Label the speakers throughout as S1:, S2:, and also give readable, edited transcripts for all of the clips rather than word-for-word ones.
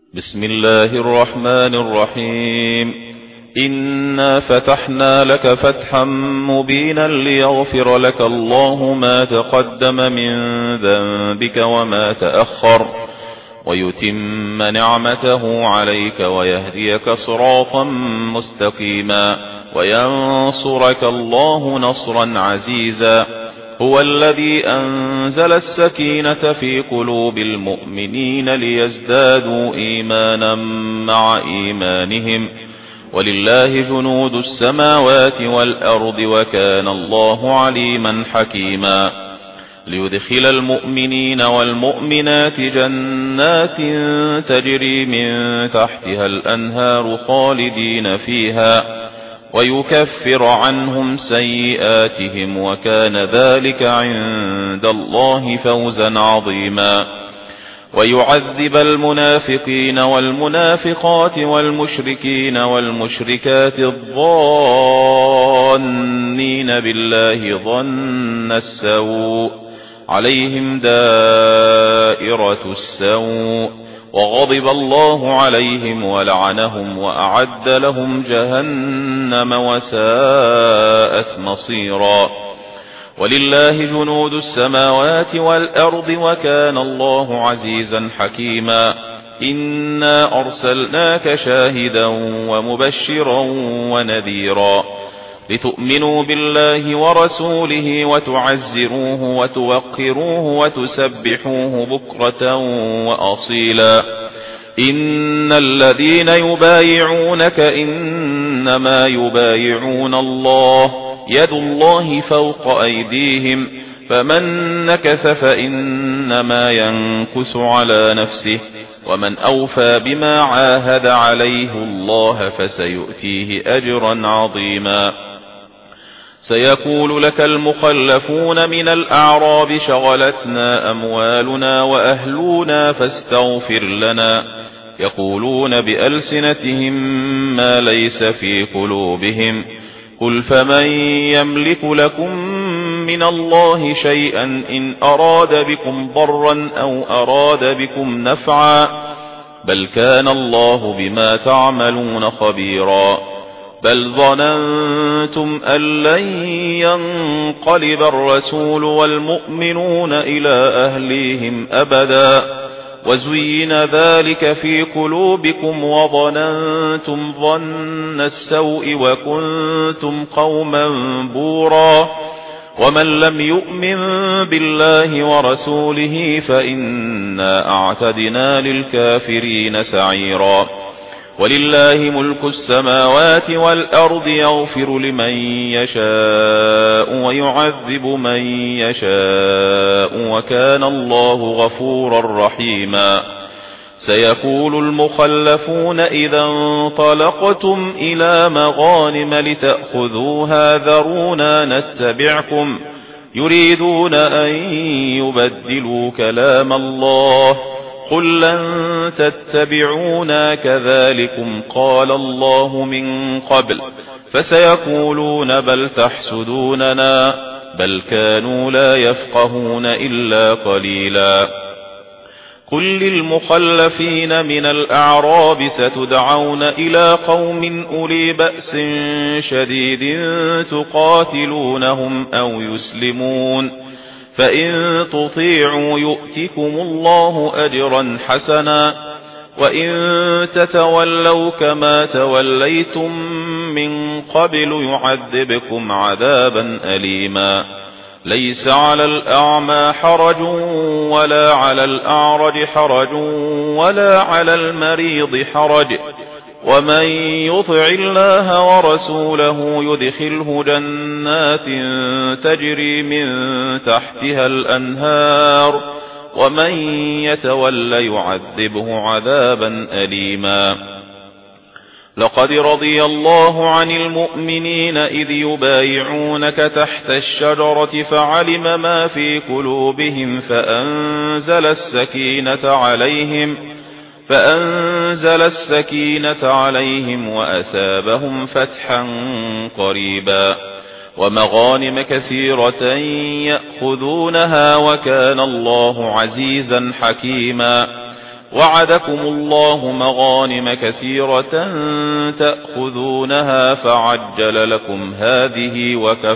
S1: بسم الله الرحمن الرحيم. إنا فتحنا لك فتحا مبينا ليغفر لك الله ما تقدم من ذنبك وما تأخر ويتم نعمته عليك ويهديك صراطا مستقيما وينصرك الله نصرا عزيزا. هو الذي أنزل السكينة في قلوب المؤمنين ليزدادوا إيمانا مع إيمانهم ولله جنود السماوات والأرض وكان الله عليما حكيما. ليدخل المؤمنين والمؤمنات جنات تجري من تحتها الأنهار خالدين فيها ويكفر عنهم سيئاتهم وكان ذلك عند الله فوزا عظيما. ويعذب المنافقين والمنافقات والمشركين والمشركات الظانين بالله ظن السوء عليهم دائرة السوء وغضب الله عليهم ولعنهم وأعد لهم جهنم وساءت مصيرا. ولله جنود السماوات والأرض وكان الله عزيزا حكيما. إنا أرسلناك شاهدا ومبشرا ونذيرا لتؤمنوا بالله ورسوله وتعزروه وتوقروه وتسبحوه بكرة وأصيلا. إن الذين يبايعونك إنما يبايعون الله يد الله فوق أيديهم فمن نكث فإنما ينكث على نفسه ومن أوفى بما عاهد عليه الله فسيؤتيه أجرا عظيما. سيقول لك المخلفون من الأعراب شغلتنا أموالنا وأهلنا فاستغفر لنا يقولون بألسنتهم ما ليس في قلوبهم قل فمن يملك لكم من الله شيئا إن أراد بكم ضرا أو أراد بكم نفعا بل كان الله بما تعملون خبيرا. بل ظننتم أن لن ينقلب الرسول والمؤمنون إلى أهليهم أبدا وزين ذلك في قلوبكم وظننتم ظن السوء وكنتم قوما بورا. ومن لم يؤمن بالله ورسوله فإنا أعتدنا للكافرين سعيرا. ولله ملك السماوات والأرض يغفر لمن يشاء ويعذب من يشاء وكان الله غفورا رحيما. سيقول المخلفون إذا انطلقتم إلى مغانم لتأخذوها ذرونا نتبعكم يريدون أن يبدلوا كلام الله قل لن تتبعونا كذلكم قال الله من قبل فسيقولون بل تحسدوننا بل كانوا لا يفقهون إلا قليلا. قل للمخلفين من الأعراب ستدعون إلى قوم أولي بأس شديد تقاتلونهم أو يسلمون فإن تطيعوا يؤتكم الله أجرا حسنا وإن تتولوا كما توليتم من قبل يعذبكم عذابا أليما. ليس على الأعمى حرج ولا على الأعرج حرج ولا على المريض حرج ومن يطع الله ورسوله يدخله جنات تجري من تحتها الأنهار ومن يتول يعذبه عذابا أليما. لقد رضي الله عن المؤمنين إذ يبايعونك تحت الشجرة فعلم ما في قلوبهم فأنزل السكينة عليهم وأثابهم فتحا قريبا ومغانم كثيرة يأخذونها وكان الله عزيزا حكيما. وعدكم الله مغانم كثيرة تأخذونها فعجل لكم هذه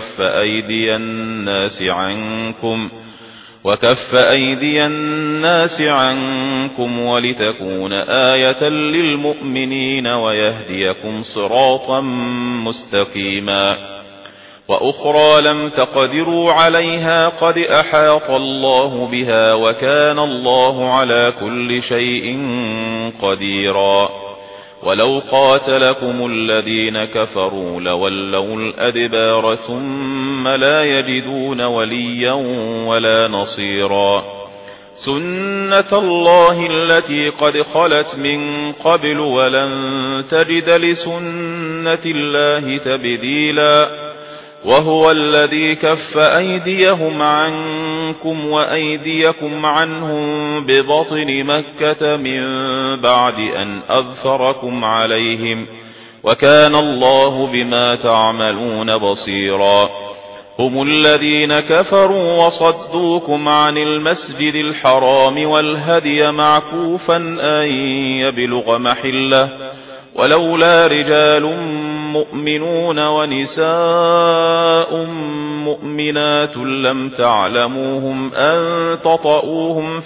S1: وكف أيدي الناس عنكم ولتكون آية للمؤمنين ويهديكم صراطا مستقيما وأخرى لم تقدروا عليها قد أحاط الله بها وكان الله على كل شيء قديرا ولو قاتلكم الذين كفروا لولوا الأدبار ثم لا يجدون وليا ولا نصيرا سنة الله التي قد خلت من قبل ولن تجد لسنة الله تبديلا وهو الذي كف أيديهم عنكم وأيديكم عنهم ببطن مكة من بعد أن أظفركم عليهم وكان الله بما تعملون بصيرا هم الذين كفروا وصدوكم عن المسجد الحرام والهدي معكوفا أن يبلغ محله ولولا رجال مؤمنون ونساء مؤمنات لم تعلموهم أن تطؤوهم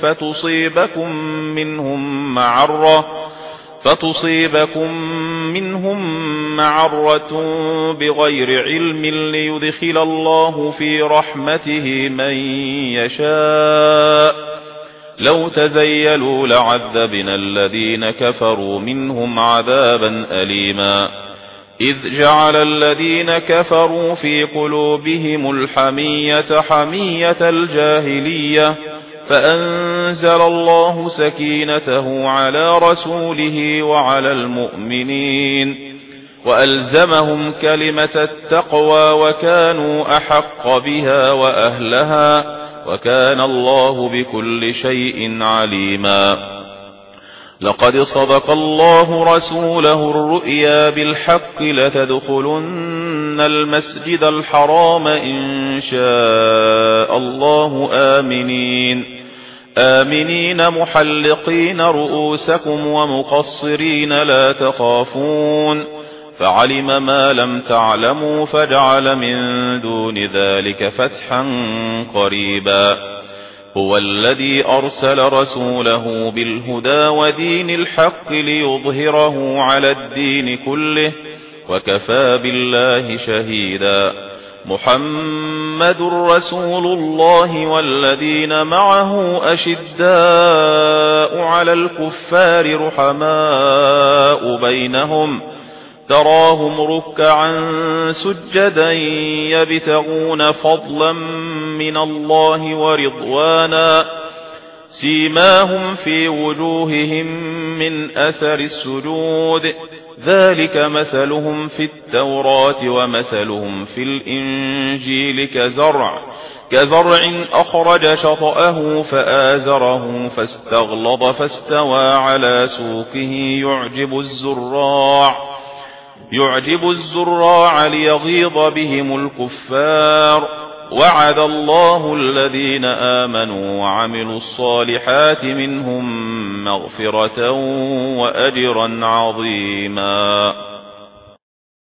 S1: فتصيبكم منهم معرة بغير علم ليدخل الله في رحمته من يشاء لو تزيلوا لعذبنا الذين كفروا منهم عذابا أليما إذ جعل الذين كفروا في قلوبهم الحمية حمية الجاهلية فأنزل الله سكينته على رسوله وعلى المؤمنين وألزمهم كلمة التقوى وكانوا أحق بها وأهلها وكان الله بكل شيء عليما لقد صدق الله رسوله الرؤيا بالحق لتدخلن المسجد الحرام إن شاء الله آمنين محلقين رؤوسكم ومقصرين لا تخافون فعلم ما لم تعلموا فجعل من دون ذلك فتحا قريبا هو الذي أرسل رسوله بالهدى ودين الحق ليظهره على الدين كله وكفى بالله شهيدا محمد رسول الله والذين معه أشداء على الكفار رحماء بينهم تراهم ركعا سجدا يبتغون فضلا من الله ورضوانا سيماهم في وجوههم من أثر السجود ذلك مثلهم في التوراة ومثلهم في الإنجيل كزرع أخرج شطأه فآزره فاستغلظ فاستوى على سوقه يعجب الزراع ليغيظ بهم الكفار وعد الله الذين آمنوا وعملوا الصالحات منهم مغفرة وأجرا عظيما